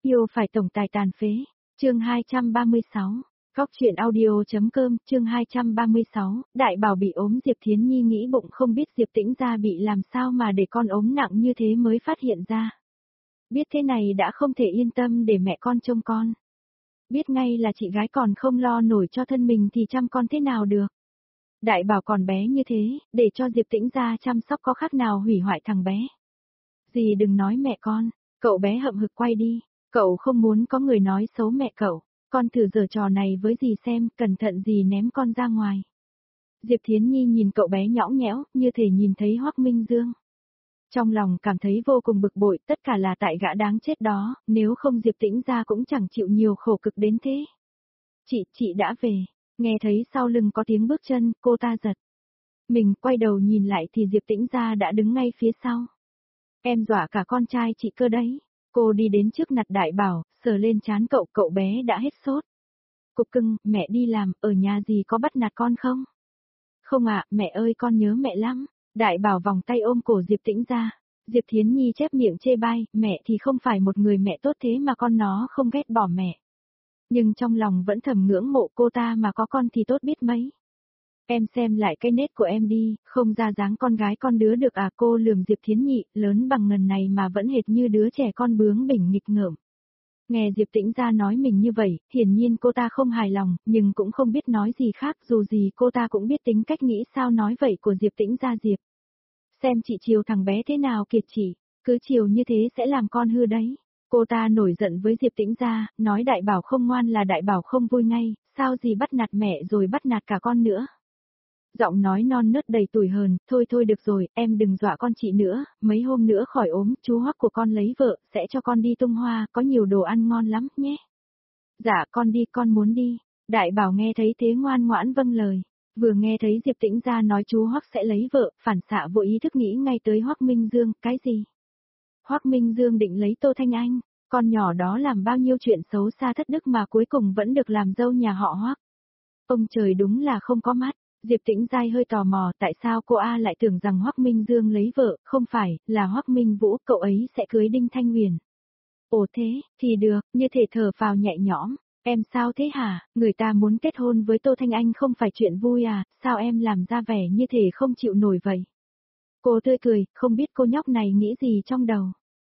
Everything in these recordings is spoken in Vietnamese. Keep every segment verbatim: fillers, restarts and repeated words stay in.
Yêu phải tổng tài tàn phế. Chương hai trăm ba mươi sáu. Góc truyện audio.com, chương hai trăm ba mươi sáu, đại bảo bị ốm. Diệp Thiến Nhi nghĩ bụng không biết Diệp Tĩnh Gia bị làm sao mà để con ốm nặng như thế mới phát hiện ra. Biết thế này đã không thể yên tâm để mẹ con trông con. Biết ngay là chị gái còn không lo nổi cho thân mình thì chăm con thế nào được. Đại bảo còn bé như thế, để cho Diệp Tĩnh Gia chăm sóc có khác nào hủy hoại thằng bé. Dì đừng nói mẹ con, cậu bé hậm hực quay đi, cậu không muốn có người nói xấu mẹ cậu. Con thử giở trò này với dì xem, cẩn thận dì ném con ra ngoài. Diệp Thiến Nhi nhìn cậu bé nhõng nhẽo, như thể nhìn thấy Hoắc Minh Dương. Trong lòng cảm thấy vô cùng bực bội, tất cả là tại gã đáng chết đó, nếu không Diệp Tĩnh Gia cũng chẳng chịu nhiều khổ cực đến thế. Chị, chị đã về, nghe thấy sau lưng có tiếng bước chân, cô ta giật. Mình quay đầu nhìn lại thì Diệp Tĩnh Gia đã đứng ngay phía sau. Em dọa cả con trai chị cơ đấy. Cô đi đến trước nặt đại bảo, sờ lên trán cậu, cậu bé đã hết sốt. Cục cưng, mẹ đi làm, ở nhà gì có bắt nạt con không? Không ạ, mẹ ơi con nhớ mẹ lắm. Đại bảo vòng tay ôm cổ Diệp Tĩnh Gia. Diệp Thiến Nhi chép miệng chê bai, mẹ thì không phải một người mẹ tốt thế mà con nó không ghét bỏ mẹ. Nhưng trong lòng vẫn thầm ngưỡng mộ cô ta mà có con thì tốt biết mấy. Em xem lại cái nết của em đi, không ra dáng con gái con đứa được à. Cô lườm Diệp Thiến Nhi, lớn bằng ngần này mà vẫn hệt như đứa trẻ con bướng bỉnh nghịch ngợm. Nghe Diệp Tĩnh Gia nói mình như vậy, hiển nhiên cô ta không hài lòng, nhưng cũng không biết nói gì khác, dù gì cô ta cũng biết tính cách nghĩ sao nói vậy của Diệp Tĩnh Gia. Diệp. Xem chị chiều thằng bé thế nào kiệt chỉ, cứ chiều như thế sẽ làm con hư đấy. Cô ta nổi giận với Diệp Tĩnh Gia, nói đại bảo không ngoan là đại bảo không vui ngay, sao gì bắt nạt mẹ rồi bắt nạt cả con nữa. Giọng nói non nớt đầy tủi hờn, thôi thôi được rồi, em đừng dọa con chị nữa, mấy hôm nữa khỏi ốm, chú Hoắc của con lấy vợ, sẽ cho con đi tung hoa, có nhiều đồ ăn ngon lắm, nhé. Dạ con đi, con muốn đi. Đại bảo nghe thấy thế ngoan ngoãn vâng lời, vừa nghe thấy Diệp Tĩnh Gia nói chú Hoắc sẽ lấy vợ, phản xạ vô ý thức nghĩ ngay tới Hoắc Minh Dương, cái gì? Hoắc Minh Dương định lấy Tô Thanh Anh, con nhỏ đó làm bao nhiêu chuyện xấu xa thất đức mà cuối cùng vẫn được làm dâu nhà họ Hoắc. Ông trời đúng là không có mắt. Diệp Tĩnh Gia hơi tò mò tại sao cô A lại tưởng rằng Hoắc Minh Dương lấy vợ, không phải, là Hoắc Minh Vũ, cậu ấy sẽ cưới Đinh Thanh Huyền. Ồ thế, thì được, như thể thở phào nhẹ nhõm, em sao thế hả, người ta muốn kết hôn với Tô Thanh Anh không phải chuyện vui à, sao em làm ra vẻ như thể không chịu nổi vậy? Cô tươi cười, không biết cô nhóc này nghĩ gì trong đầu.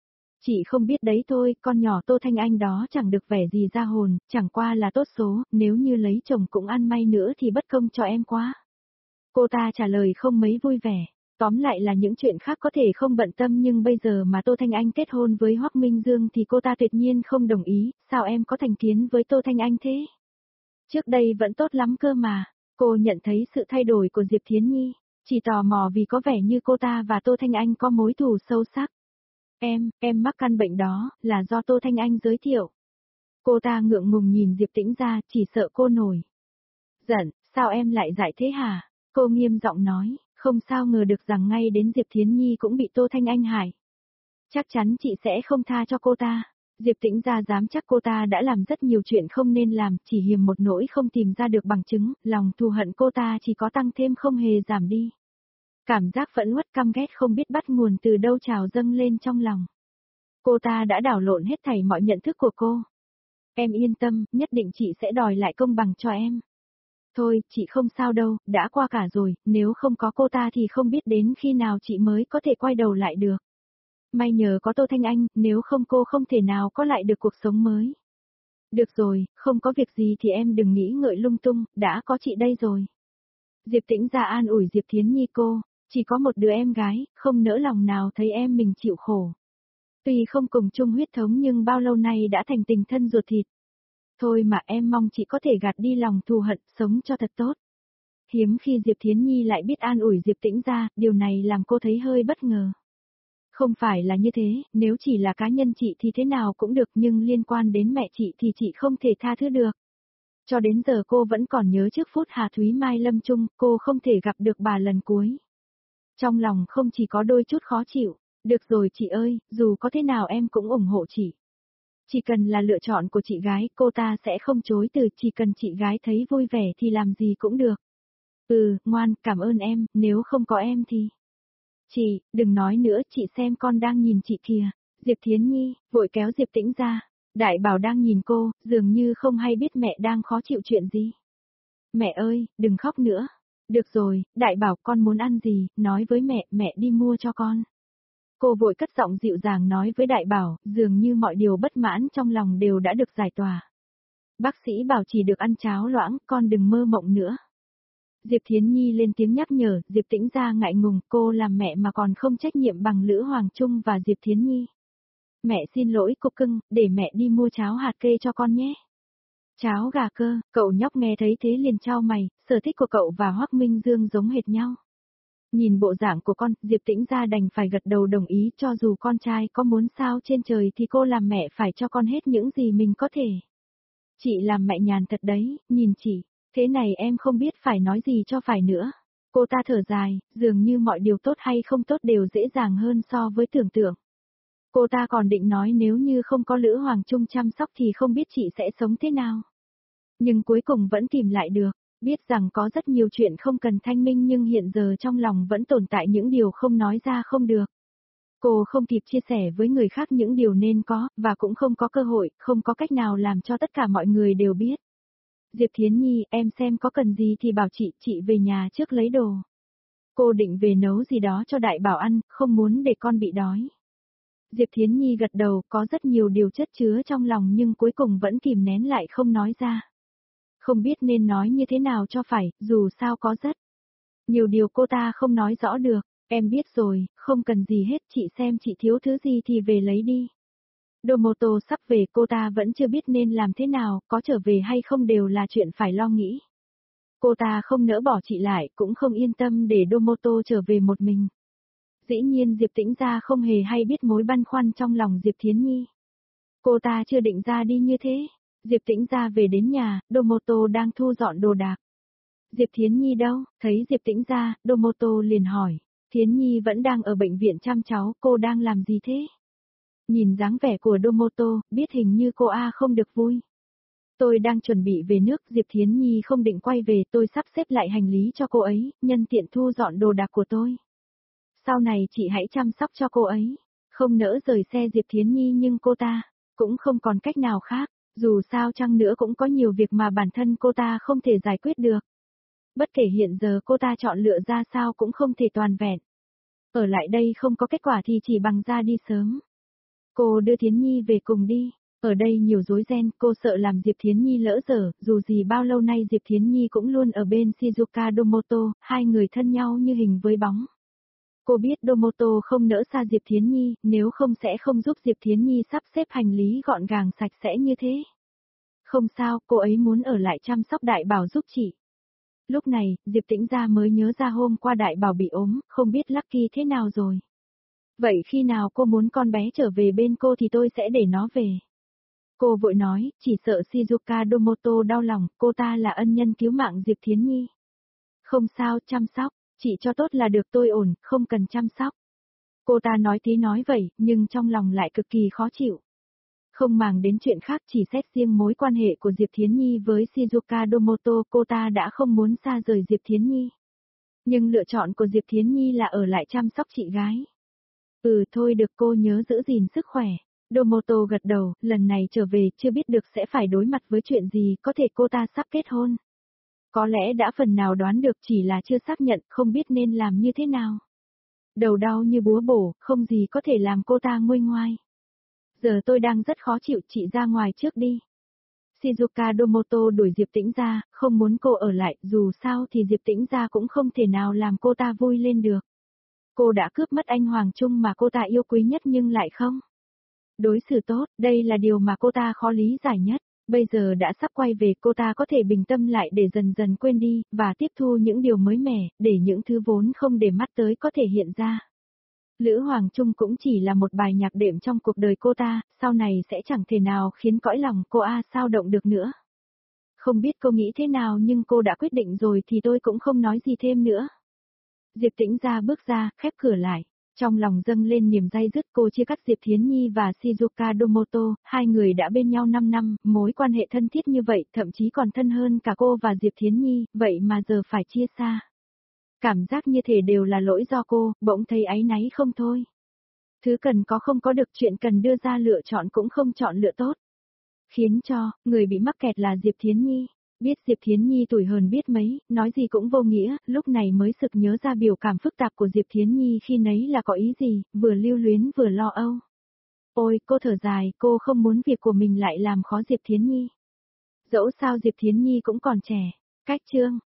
Chị không biết đấy thôi, con nhỏ Tô Thanh Anh đó chẳng được vẻ gì ra hồn, chẳng qua là tốt số, nếu như lấy chồng cũng ăn may nữa thì bất công cho em quá. Cô ta trả lời không mấy vui vẻ, tóm lại là những chuyện khác có thể không bận tâm nhưng bây giờ mà Tô Thanh Anh kết hôn với Hoắc Minh Dương thì cô ta tuyệt nhiên không đồng ý, sao em có thành kiến với Tô Thanh Anh thế? Trước đây vẫn tốt lắm cơ mà, cô nhận thấy sự thay đổi của Diệp Thiến Nhi, chỉ tò mò vì có vẻ như cô ta và Tô Thanh Anh có mối thù sâu sắc. Em, em mắc căn bệnh đó, là do Tô Thanh Anh giới thiệu. Cô ta ngượng ngùng nhìn Diệp Tĩnh Gia, chỉ sợ cô nổi giận, sao em lại dại thế hả? Cô nghiêm giọng nói, không sao ngờ được rằng ngay đến Diệp Thiến Nhi cũng bị Tô Thanh Anh hại. Chắc chắn chị sẽ không tha cho cô ta. Diệp Tĩnh Gia dám chắc cô ta đã làm rất nhiều chuyện không nên làm, chỉ hiềm một nỗi không tìm ra được bằng chứng, lòng thù hận cô ta chỉ có tăng thêm không hề giảm đi. Cảm giác phẫn uất căm ghét không biết bắt nguồn từ đâu trào dâng lên trong lòng. Cô ta đã đảo lộn hết thảy mọi nhận thức của cô. Em yên tâm, nhất định chị sẽ đòi lại công bằng cho em. Thôi, chị không sao đâu, đã qua cả rồi, nếu không có cô ta thì không biết đến khi nào chị mới có thể quay đầu lại được. May nhờ có Tô Thanh Anh, nếu không cô không thể nào có lại được cuộc sống mới. Được rồi, không có việc gì thì em đừng nghĩ ngợi lung tung, đã có chị đây rồi. Diệp Tĩnh Gia an ủi Diệp Thiến Nhi cô, chỉ có một đứa em gái, không nỡ lòng nào thấy em mình chịu khổ. Tuy không cùng chung huyết thống nhưng bao lâu nay đã thành tình thân ruột thịt. Thôi mà em mong chị có thể gạt đi lòng thù hận, sống cho thật tốt. Hiếm khi Diệp Thiến Nhi lại biết an ủi Diệp Tĩnh Gia, điều này làm cô thấy hơi bất ngờ. Không phải là như thế, nếu chỉ là cá nhân chị thì thế nào cũng được nhưng liên quan đến mẹ chị thì chị không thể tha thứ được. Cho đến giờ cô vẫn còn nhớ trước phút Hà Thúy Mai lâm chung, cô không thể gặp được bà lần cuối. Trong lòng không chỉ có đôi chút khó chịu, được rồi chị ơi, dù có thế nào em cũng ủng hộ chị. Chỉ cần là lựa chọn của chị gái, cô ta sẽ không chối từ, chỉ cần chị gái thấy vui vẻ thì làm gì cũng được. Ừ, ngoan, cảm ơn em, nếu không có em thì... Chị, đừng nói nữa, chị xem con đang nhìn chị kìa. Diệp Thiến Nhi, vội kéo Diệp Tĩnh ra. Đại Bảo đang nhìn cô, dường như không hay biết mẹ đang khó chịu chuyện gì. Mẹ ơi, đừng khóc nữa. Được rồi, Đại Bảo, con muốn ăn gì, nói với mẹ, mẹ đi mua cho con. Cô vội cất giọng dịu dàng nói với Đại Bảo, dường như mọi điều bất mãn trong lòng đều đã được giải tỏa. Bác sĩ bảo chỉ được ăn cháo loãng, con đừng mơ mộng nữa. Diệp Thiến Nhi lên tiếng nhắc nhở, Diệp Tĩnh Gia ngại ngùng, cô làm mẹ mà còn không trách nhiệm bằng Lữ Hoàng Trung và Diệp Thiến Nhi. Mẹ xin lỗi cô cưng, để mẹ đi mua cháo hạt kê cho con nhé. Cháo gà cơ, cậu nhóc nghe thấy thế liền chau mày, sở thích của cậu và Hoắc Minh Dương giống hệt nhau. Nhìn bộ dạng của con, Diệp Tĩnh Gia đành phải gật đầu đồng ý, cho dù con trai có muốn sao trên trời thì cô làm mẹ phải cho con hết những gì mình có thể. Chị làm mẹ nhàn thật đấy, nhìn chị, thế này em không biết phải nói gì cho phải nữa. Cô ta thở dài, dường như mọi điều tốt hay không tốt đều dễ dàng hơn so với tưởng tượng. Cô ta còn định nói nếu như không có Lữ Hoàng Trung chăm sóc thì không biết chị sẽ sống thế nào. Nhưng cuối cùng vẫn kìm lại được, biết rằng có rất nhiều chuyện không cần thanh minh nhưng hiện giờ trong lòng vẫn tồn tại những điều không nói ra không được. Cô không kịp chia sẻ với người khác những điều nên có, và cũng không có cơ hội, không có cách nào làm cho tất cả mọi người đều biết. Diệp Thiến Nhi, em xem có cần gì thì bảo chị, chị về nhà trước lấy đồ. Cô định về nấu gì đó cho Đại Bảo ăn, không muốn để con bị đói. Diệp Thiến Nhi gật đầu, có rất nhiều điều chất chứa trong lòng nhưng cuối cùng vẫn kìm nén lại không nói ra. Không biết nên nói như thế nào cho phải, dù sao có rất nhiều điều cô ta không nói rõ được. Em biết rồi, không cần gì hết, chị xem chị thiếu thứ gì thì về lấy đi. Domoto sắp về, cô ta vẫn chưa biết nên làm thế nào, có trở về hay không đều là chuyện phải lo nghĩ. Cô ta không nỡ bỏ chị lại, cũng không yên tâm để Domoto trở về một mình. Dĩ nhiên Diệp Tĩnh Gia không hề hay biết mối băn khoăn trong lòng Diệp Thiến Nhi. Cô ta chưa định ra đi như thế. Diệp Tĩnh Gia về đến nhà, Domoto đang thu dọn đồ đạc. Diệp Thiến Nhi đâu? Thấy Diệp Tĩnh Gia, Domoto liền hỏi. Thiến Nhi vẫn đang ở bệnh viện chăm cháu, cô đang làm gì thế? Nhìn dáng vẻ của Domoto, biết hình như cô A không được vui. Tôi đang chuẩn bị về nước, Diệp Thiến Nhi không định quay về, tôi sắp xếp lại hành lý cho cô ấy, nhân tiện thu dọn đồ đạc của tôi. Sau này chị hãy chăm sóc cho cô ấy. Không nỡ rời xe Diệp Thiến Nhi nhưng cô ta cũng không còn cách nào khác, dù sao chăng nữa cũng có nhiều việc mà bản thân cô ta không thể giải quyết được. Bất kể hiện giờ cô ta chọn lựa ra sao cũng không thể toàn vẹn. Ở lại đây không có kết quả thì chỉ bằng ra đi sớm. Cô đưa Thiến Nhi về cùng đi. Ở đây nhiều rối ren, cô sợ làm Diệp Thiến Nhi lỡ dở, dù gì bao lâu nay Diệp Thiến Nhi cũng luôn ở bên Shizuka Domoto, hai người thân nhau như hình với bóng. Cô biết Domoto không nỡ xa Diệp Thiến Nhi, nếu không sẽ không giúp Diệp Thiến Nhi sắp xếp hành lý gọn gàng sạch sẽ như thế. Không sao, cô ấy muốn ở lại chăm sóc Đại Bảo giúp chị. Lúc này, Diệp Tĩnh Gia mới nhớ ra hôm qua Đại Bảo bị ốm, không biết Lucky thế nào rồi. Vậy khi nào cô muốn con bé trở về bên cô thì tôi sẽ để nó về. Cô vội nói, chỉ sợ Shizuka Domoto đau lòng, cô ta là ân nhân cứu mạng Diệp Thiến Nhi. Không sao, chăm sóc, chị cho tốt là được, tôi ổn, không cần chăm sóc. Cô ta nói tí nói vậy, nhưng trong lòng lại cực kỳ khó chịu. Không màng đến chuyện khác, chỉ xét riêng mối quan hệ của Diệp Thiến Nhi với Shizuka Domoto, cô ta đã không muốn xa rời Diệp Thiến Nhi. Nhưng lựa chọn của Diệp Thiến Nhi là ở lại chăm sóc chị gái. Ừ thôi được, cô nhớ giữ gìn sức khỏe. Domoto gật đầu, lần này trở về chưa biết được sẽ phải đối mặt với chuyện gì, có thể cô ta sắp kết hôn. Có lẽ đã phần nào đoán được, chỉ là chưa xác nhận, không biết nên làm như thế nào. Đầu đau như búa bổ, không gì có thể làm cô ta nguôi ngoai. Giờ tôi đang rất khó chịu, chị ra ngoài trước đi. Shizuka Domoto đuổi Diệp Tĩnh ra, không muốn cô ở lại, dù sao thì Diệp Tĩnh ra cũng không thể nào làm cô ta vui lên được. Cô đã cướp mất anh Hoàng Trung mà cô ta yêu quý nhất nhưng lại không đối xử tốt, đây là điều mà cô ta khó lý giải nhất. Bây giờ đã sắp quay về, cô ta có thể bình tâm lại để dần dần quên đi, và tiếp thu những điều mới mẻ, để những thứ vốn không để mắt tới có thể hiện ra. Lữ Hoàng Trung cũng chỉ là một bài nhạc đệm trong cuộc đời cô ta, sau này sẽ chẳng thể nào khiến cõi lòng cô A sao động được nữa. Không biết cô nghĩ thế nào nhưng cô đã quyết định rồi thì tôi cũng không nói gì thêm nữa. Diệp Tĩnh ra bước ra, khép cửa lại. Trong lòng dâng lên niềm day dứt, cô chia cắt Diệp Thiến Nhi và Shizuka Domoto, hai người đã bên nhau năm năm, mối quan hệ thân thiết như vậy, thậm chí còn thân hơn cả cô và Diệp Thiến Nhi, vậy mà giờ phải chia xa. Cảm giác như thể đều là lỗi do cô, bỗng thấy áy náy không thôi. Thứ cần có không có được, chuyện cần đưa ra lựa chọn cũng không chọn lựa tốt. Khiến cho, người bị mắc kẹt là Diệp Thiến Nhi. Biết Diệp Thiến Nhi tuổi hờn biết mấy, nói gì cũng vô nghĩa, lúc này mới sực nhớ ra biểu cảm phức tạp của Diệp Thiến Nhi khi nấy là có ý gì, vừa lưu luyến vừa lo âu. Ôi, cô thở dài, cô không muốn việc của mình lại làm khó Diệp Thiến Nhi. Dẫu sao Diệp Thiến Nhi cũng còn trẻ. Cách chương